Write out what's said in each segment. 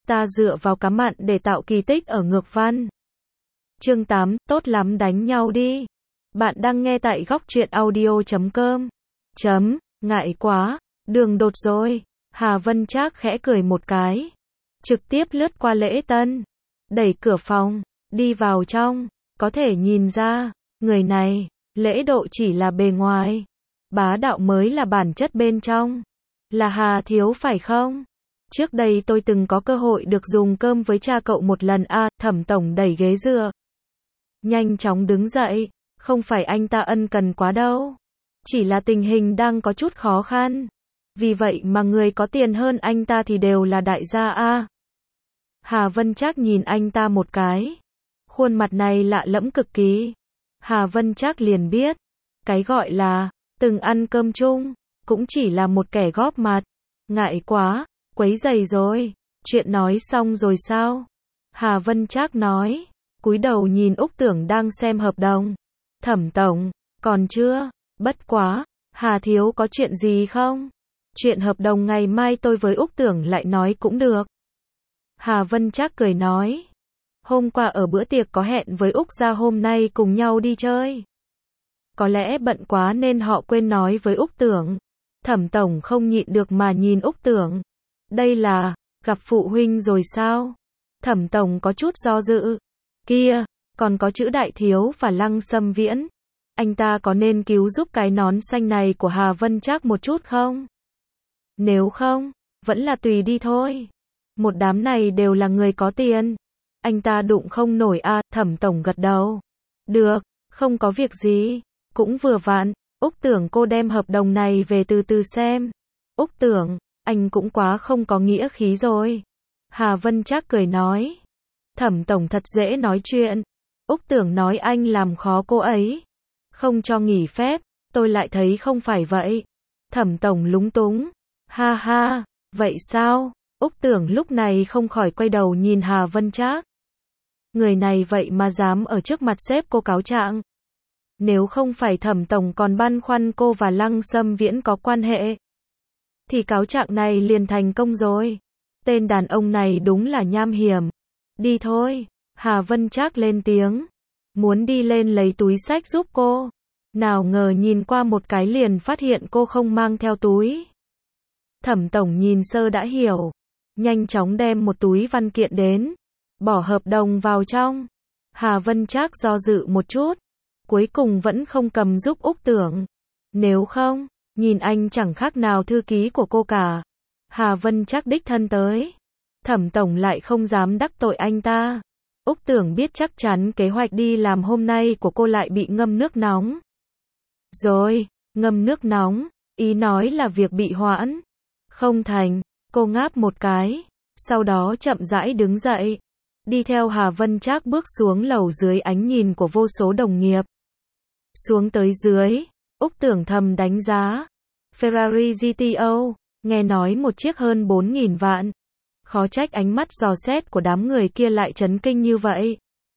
ta dựa vào cá mặn để tạo kỳ tích ở ngược văn. Chương 8, tốt lắm đánh nhau đi. Bạn đang nghe tại góc truyện audio.com. Ngại quá, đường đột rồi. Hà Vân Trác khẽ cười một cái. Trực tiếp lướt qua lễ tân. Đẩy cửa phòng, đi vào trong. Có thể nhìn ra, người này, lễ độ chỉ là bề ngoài. Bá đạo mới là bản chất bên trong. Là Hà Thiếu phải không? Trước đây tôi từng có cơ hội được dùng cơm với cha cậu một lần Thẩm tổng đẩy ghế dựa. Nhanh chóng đứng dậy, không phải anh ta ân cần quá đâu. Chỉ là tình hình đang có chút khó khăn. Vì vậy mà người có tiền hơn anh ta thì đều là đại gia Hà Vân Trác nhìn anh ta một cái. Khuôn mặt này lạ lẫm cực kỳ. Hà Vân Trác liền biết, cái gọi là từng ăn cơm chung, cũng chỉ là một kẻ góp mặt. Ngại quá, quấy rầy rồi. Chuyện nói xong rồi sao? Hà Vân Trác nói, cúi đầu nhìn Úc Tưởng đang xem hợp đồng. Thẩm tổng, còn chưa, bất quá, Hà Thiếu có chuyện gì không? Chuyện hợp đồng ngày mai tôi với Úc Tưởng lại nói cũng được. Hà Vân Trác cười nói, hôm qua ở bữa tiệc có hẹn với Úc gia hôm nay cùng nhau đi chơi. Có lẽ bận quá nên họ quên nói với Úc Tưởng. Thẩm tổng không nhịn được mà nhìn Úc Tưởng. Đây là, gặp phụ huynh rồi sao? Thẩm tổng có chút do dự. Kia, còn có chữ Đại Thiếu và Lăng Sâm Viễn. Anh ta có nên cứu giúp cái nón xanh này của Hà Vân Trác một chút không? Nếu không, vẫn là tùy đi thôi. Một đám này đều là người có tiền. Anh ta đụng không nổi Thẩm tổng gật đầu. Được, không có việc gì. Cũng vừa vặn, Úc Tưởng cô đem hợp đồng này về từ từ xem. Úc Tưởng, anh cũng quá không có nghĩa khí rồi. Hà Vân Trác cười nói. Thẩm tổng thật dễ nói chuyện. Úc Tưởng nói anh làm khó cô ấy. Không cho nghỉ phép, tôi lại thấy không phải vậy. Thẩm tổng lúng túng. Ha ha, vậy sao? Úc Tưởng lúc này không khỏi quay đầu nhìn Hà Vân Trác. Người này vậy mà dám ở trước mặt sếp cô cáo trạng. Nếu không phải Thẩm tổng còn băn khoăn cô và Lăng Sâm Viễn có quan hệ, thì cáo trạng này liền thành công rồi. Tên đàn ông này đúng là nham hiểm. Đi thôi, Hà Vân Trác lên tiếng. Muốn đi lên lấy túi xách giúp cô. Nào ngờ nhìn qua một cái liền phát hiện cô không mang theo túi. Thẩm tổng nhìn sơ đã hiểu. Nhanh chóng đem một túi văn kiện đến. Bỏ hợp đồng vào trong. Hà Vân Trác do dự một chút. Cuối cùng vẫn không cầm giúp Úc Tưởng. Nếu không, nhìn anh chẳng khác nào thư ký của cô cả. Hà Vân Trác đích thân tới. Thẩm tổng lại không dám đắc tội anh ta. Úc Tưởng biết chắc chắn kế hoạch đi làm hôm nay của cô lại bị ngâm nước nóng. Rồi, ngâm nước nóng, ý nói là việc bị hoãn. Không thành, cô ngáp một cái, sau đó chậm rãi đứng dậy. Đi theo Hà Vân Trác bước xuống lầu dưới ánh nhìn của vô số đồng nghiệp. Xuống tới dưới, Úc Tưởng thầm đánh giá. Ferrari GTO, nghe nói một chiếc hơn 4.000 vạn. Khó trách ánh mắt dò xét của đám người kia lại chấn kinh như vậy.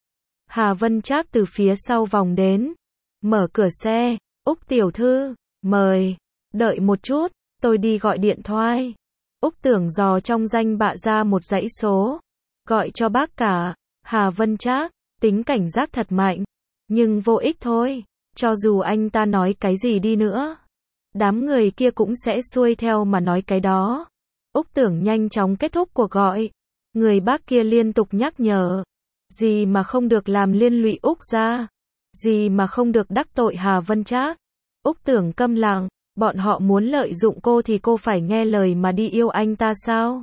Hà Vân Trác từ phía sau vòng đến. Mở cửa xe, Úc tiểu thư, mời. Đợi một chút, tôi đi gọi điện thoại. Úc Tưởng dò trong danh bạ ra một dãy số. Gọi cho bác cả. Hà Vân Trác, tính cảnh giác thật mạnh. Nhưng vô ích thôi. Cho dù anh ta nói cái gì đi nữa, đám người kia cũng sẽ xuôi theo mà nói cái đó. Úc Tưởng nhanh chóng kết thúc cuộc gọi. Người bác kia liên tục nhắc nhở. Gì mà không được làm liên lụy Úc gia. Gì mà không được đắc tội Hà Vân Trác. Úc Tưởng câm lặng. Bọn họ muốn lợi dụng cô thì cô phải nghe lời mà đi yêu anh ta sao?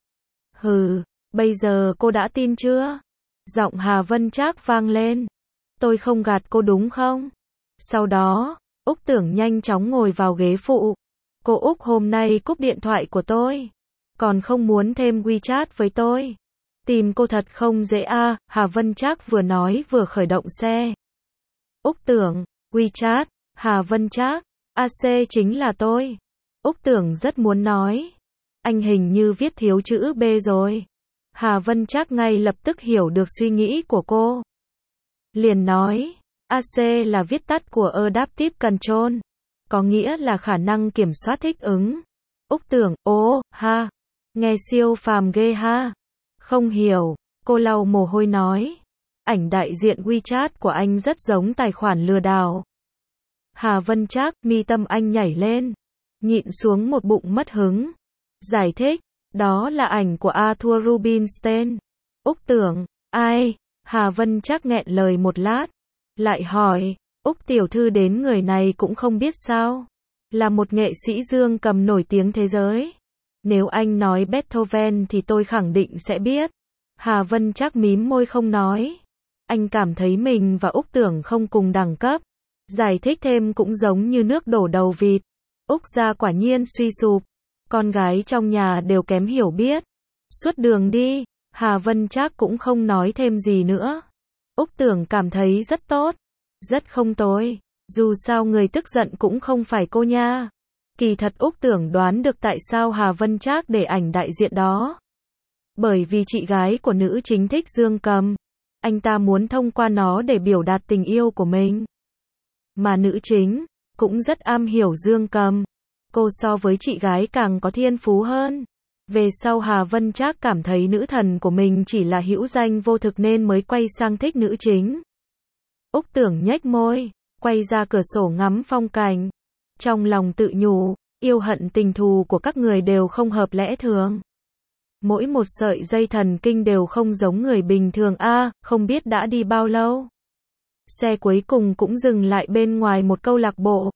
Hừ, bây giờ cô đã tin chưa? Giọng Hà Vân Trác vang lên. Tôi không gạt cô đúng không? Sau đó, Úc Tưởng nhanh chóng ngồi vào ghế phụ. Cô Úc hôm nay cúp điện thoại của tôi. Còn không muốn thêm WeChat với tôi. Tìm cô thật không dễ Hà Vân Trác vừa nói vừa khởi động xe. Úc Tưởng, WeChat, Hà Vân Trác, AC chính là tôi. Úc Tưởng rất muốn nói. Anh hình như viết thiếu chữ B rồi. Hà Vân Trác ngay lập tức hiểu được suy nghĩ của cô. Liền nói. AC là viết tắt của Adaptive Control. Có nghĩa là khả năng kiểm soát thích ứng. Úc Tưởng, ha. Nghe siêu phàm ghê ha. Không hiểu, cô lau mồ hôi nói. Ảnh đại diện WeChat của anh rất giống tài khoản lừa đảo. Hà Vân Trác, mi tâm anh nhảy lên, nhịn xuống một bụng mất hứng. Giải thích, đó là ảnh của Arthur Rubinstein. Úc Tưởng, ai? Hà Vân Trác nghẹn lời một lát, lại hỏi, Úc tiểu thư đến người này cũng không biết sao? Là một nghệ sĩ dương cầm nổi tiếng thế giới. Nếu anh nói Beethoven thì tôi khẳng định sẽ biết. Hà Vân Trác mím môi không nói. Anh cảm thấy mình và Úc Tưởng không cùng đẳng cấp. Giải thích thêm cũng giống như nước đổ đầu vịt. Úc gia quả nhiên suy sụp. Con gái trong nhà đều kém hiểu biết. Suốt đường đi, Hà Vân Trác cũng không nói thêm gì nữa. Úc Tưởng cảm thấy rất tốt. Rất không tồi. Dù sao người tức giận cũng không phải cô nha. Kỳ thật Úc Tưởng đoán được tại sao Hà Vân Trác để ảnh đại diện đó. Bởi vì chị gái của nữ chính thích dương cầm. Anh ta muốn thông qua nó để biểu đạt tình yêu của mình. Mà nữ chính cũng rất am hiểu dương cầm. Cô so với chị gái càng có thiên phú hơn. Về sau Hà Vân Trác cảm thấy nữ thần của mình chỉ là hữu danh vô thực nên mới quay sang thích nữ chính. Úc Tưởng nhếch môi, quay ra cửa sổ ngắm phong cảnh. Trong lòng tự nhủ, yêu hận tình thù của các người đều không hợp lẽ thường. Mỗi một sợi dây thần kinh đều không giống người bình thường a, không biết đã đi bao lâu. Xe cuối cùng cũng dừng lại bên ngoài một câu lạc bộ.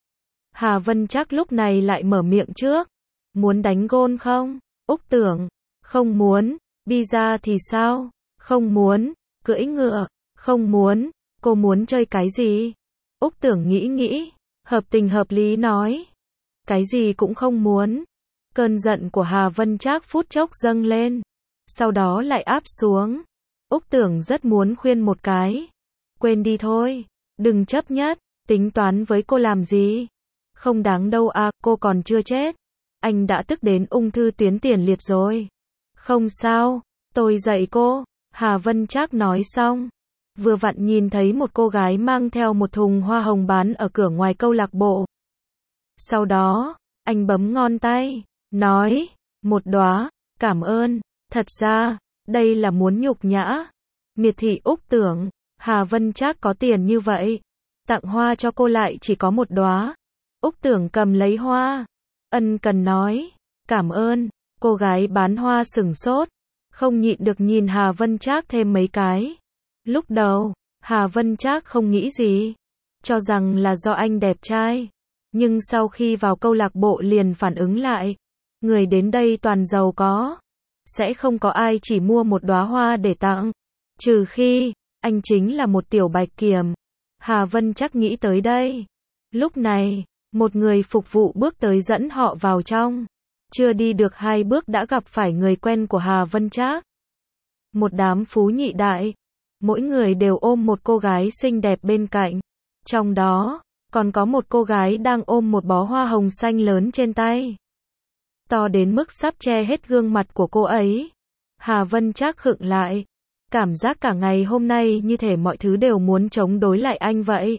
Hà Vân Trác lúc này lại mở miệng trước. Muốn đánh gôn không? Úc Tưởng, không muốn. Pizza thì sao? Không muốn. Cưỡi ngựa? Không muốn. Cô muốn chơi cái gì? Úc Tưởng nghĩ, hợp tình hợp lý nói. Cái gì cũng không muốn. Cơn giận của Hà Vân Trác phút chốc dâng lên. Sau đó lại áp xuống. Úc Tưởng rất muốn khuyên một cái. Quên đi thôi. Đừng chấp nhất. Tính toán với cô làm gì? Không đáng đâu à, cô còn chưa chết. Anh đã tức đến ung thư tuyến tiền liệt rồi. Không sao, tôi dạy cô. Hà Vân Trác nói xong. Vừa vặn nhìn thấy một cô gái mang theo một thùng hoa hồng bán ở cửa ngoài câu lạc bộ. Sau đó, anh bấm ngón tay, nói, một đóa, cảm ơn. Thật ra, đây là muốn nhục nhã. Miệt thị Úc Tưởng, Hà Vân Trác có tiền như vậy. Tặng hoa cho cô lại chỉ có một đóa. Úc Tưởng cầm lấy hoa. Ân cần nói, cảm ơn. Cô gái bán hoa sửng sốt. Không nhịn được nhìn Hà Vân Trác thêm mấy cái. Lúc đầu, Hà Vân Trác không nghĩ gì. Cho rằng là do anh đẹp trai. Nhưng sau khi vào câu lạc bộ liền phản ứng lại. Người đến đây toàn giàu có. Sẽ không có ai chỉ mua một đóa hoa để tặng. Trừ khi, anh chính là một tiểu bạch kiểm. Hà Vân Trác nghĩ tới đây. Lúc này, một người phục vụ bước tới dẫn họ vào trong. Chưa đi được 2 bước đã gặp phải người quen của Hà Vân Trác. Một đám phú nhị đại. Mỗi người đều ôm một cô gái xinh đẹp bên cạnh. Trong đó, còn có một cô gái đang ôm một bó hoa hồng xanh lớn trên tay. To đến mức sắp che hết gương mặt của cô ấy. Hà Vân Trác khựng lại. Cảm giác cả ngày hôm nay như thể mọi thứ đều muốn chống đối lại anh vậy.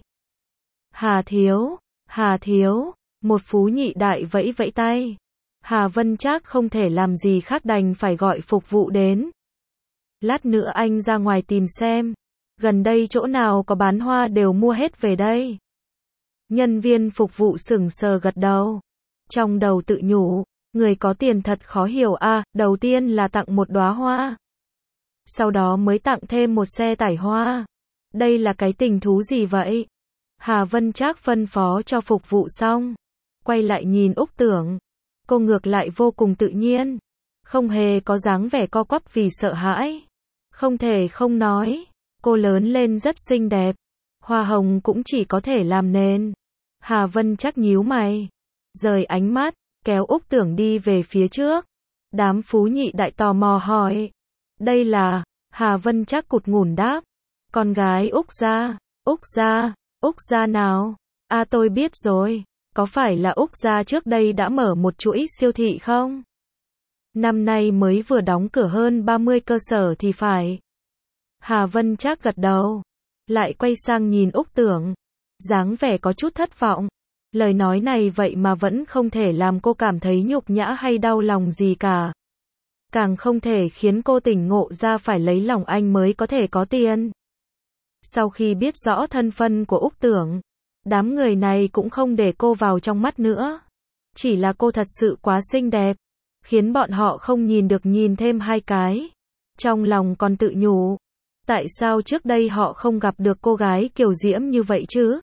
Hà thiếu, một phú nhị đại vẫy vẫy tay. Hà Vân Trác không thể làm gì khác đành phải gọi phục vụ đến. Lát nữa anh ra ngoài tìm xem. Gần đây chỗ nào có bán hoa đều mua hết về đây. Nhân viên phục vụ sững sờ gật đầu. Trong đầu tự nhủ, người có tiền thật khó hiểu à, đầu tiên là tặng một đóa hoa. Sau đó mới tặng thêm một xe tải hoa. Đây là cái tình thú gì vậy? Hà Vân Trác phân phó cho phục vụ xong. Quay lại nhìn Úc Tưởng. Cô ngược lại vô cùng tự nhiên. Không hề có dáng vẻ co quắp vì sợ hãi. Không thể không nói. Cô lớn lên rất xinh đẹp. Hoa hồng cũng chỉ có thể làm nền. Hà Vân Trác nhíu mày. Rời ánh mắt, kéo Úc Tưởng đi về phía trước. Đám phú nhị đại tò mò hỏi. Đây là, Hà Vân Trác cụt ngủn đáp. Con gái Úc gia nào? À tôi biết rồi. Có phải là Úc gia trước đây đã mở một chuỗi siêu thị không? Năm nay mới vừa đóng cửa hơn 30 cơ sở thì phải. Hà Vân Trác gật đầu. Lại quay sang nhìn Úc Tưởng. Dáng vẻ có chút thất vọng. Lời nói này vậy mà vẫn không thể làm cô cảm thấy nhục nhã hay đau lòng gì cả. càng không thể khiến cô tỉnh ngộ ra phải lấy lòng anh mới có thể có tiền. Sau khi biết rõ thân phận của Úc Tưởng, đám người này cũng không để cô vào trong mắt nữa. Chỉ là cô thật sự quá xinh đẹp, khiến bọn họ không nhìn được nhìn thêm hai cái. Trong lòng còn tự nhủ, tại sao trước đây họ không gặp được cô gái kiều diễm như vậy chứ?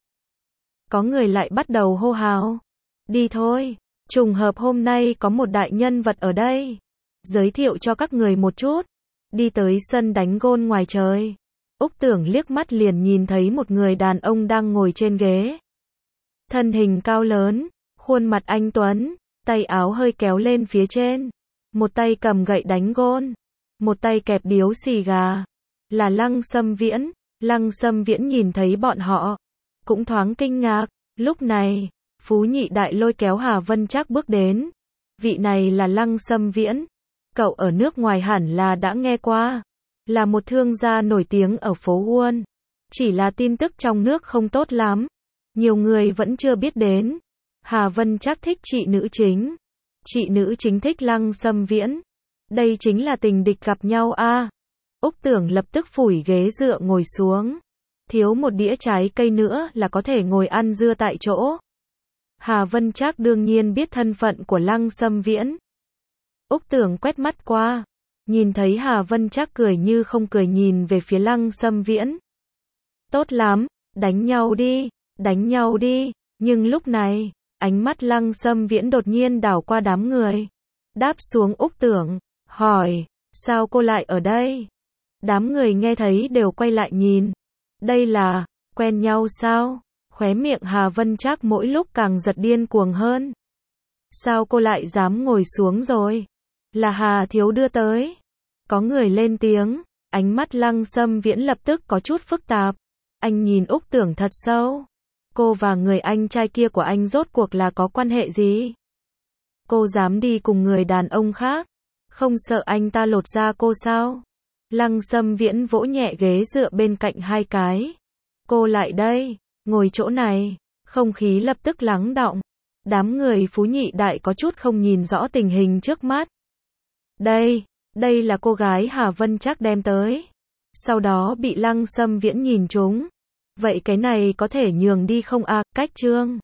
Có người lại bắt đầu hô hào. Đi thôi, trùng hợp hôm nay có một đại nhân vật ở đây. Giới thiệu cho các người một chút. Đi tới sân đánh gôn ngoài trời. Úc Tưởng liếc mắt liền nhìn thấy một người đàn ông đang ngồi trên ghế. Thân hình cao lớn, khuôn mặt anh tuấn, tay áo hơi kéo lên phía trên. Một tay cầm gậy đánh gôn, một tay kẹp điếu xì gà. Là Lăng Sâm Viễn. Lăng Sâm Viễn nhìn thấy bọn họ, cũng thoáng kinh ngạc. Lúc này, Phú Nhị Đại lôi kéo Hà Vân Trác bước đến. Vị này là Lăng Sâm Viễn. Cậu ở nước ngoài hẳn là đã nghe qua. Là một thương gia nổi tiếng ở phố Wall. Chỉ là tin tức trong nước không tốt lắm. Nhiều người vẫn chưa biết đến. Hà Vân Trác thích chị nữ chính. Chị nữ chính thích Lăng Sâm Viễn. Đây chính là tình địch gặp nhau a. Úc Tưởng lập tức phủi ghế dựa ngồi xuống. Thiếu một đĩa trái cây nữa là có thể ngồi ăn dưa tại chỗ. Hà Vân Trác đương nhiên biết thân phận của Lăng Sâm Viễn. Úc Tưởng quét mắt qua, nhìn thấy Hà Vân Trác cười như không cười nhìn về phía Lăng Sâm Viễn. Tốt lắm, đánh nhau đi, đánh nhau đi. Nhưng lúc này, ánh mắt Lăng Sâm Viễn đột nhiên đảo qua đám người. Đáp xuống Úc Tưởng, hỏi, sao cô lại ở đây? Đám người nghe thấy đều quay lại nhìn. Đây là, quen nhau sao? Khóe miệng Hà Vân Trác mỗi lúc càng giật điên cuồng hơn. Sao cô lại dám ngồi xuống rồi? Là Hà thiếu đưa tới. Có người lên tiếng, ánh mắt Lăng Sâm Viễn lập tức có chút phức tạp. Anh nhìn Úc Tưởng thật sâu. Cô và người anh trai kia của anh rốt cuộc là có quan hệ gì? Cô dám đi cùng người đàn ông khác? Không sợ anh ta lột da cô sao? Lăng Sâm Viễn vỗ nhẹ ghế dựa bên cạnh hai cái. Cô lại đây, ngồi chỗ này. Không khí lập tức lắng đọng. Đám người Phú Nhị Đại có chút không nhìn rõ tình hình trước mắt. Đây là cô gái Hà Vân Trác đem tới. Sau đó bị Lăng Sâm Viễn nhìn trúng. Vậy cái này có thể nhường đi không a? Cách chương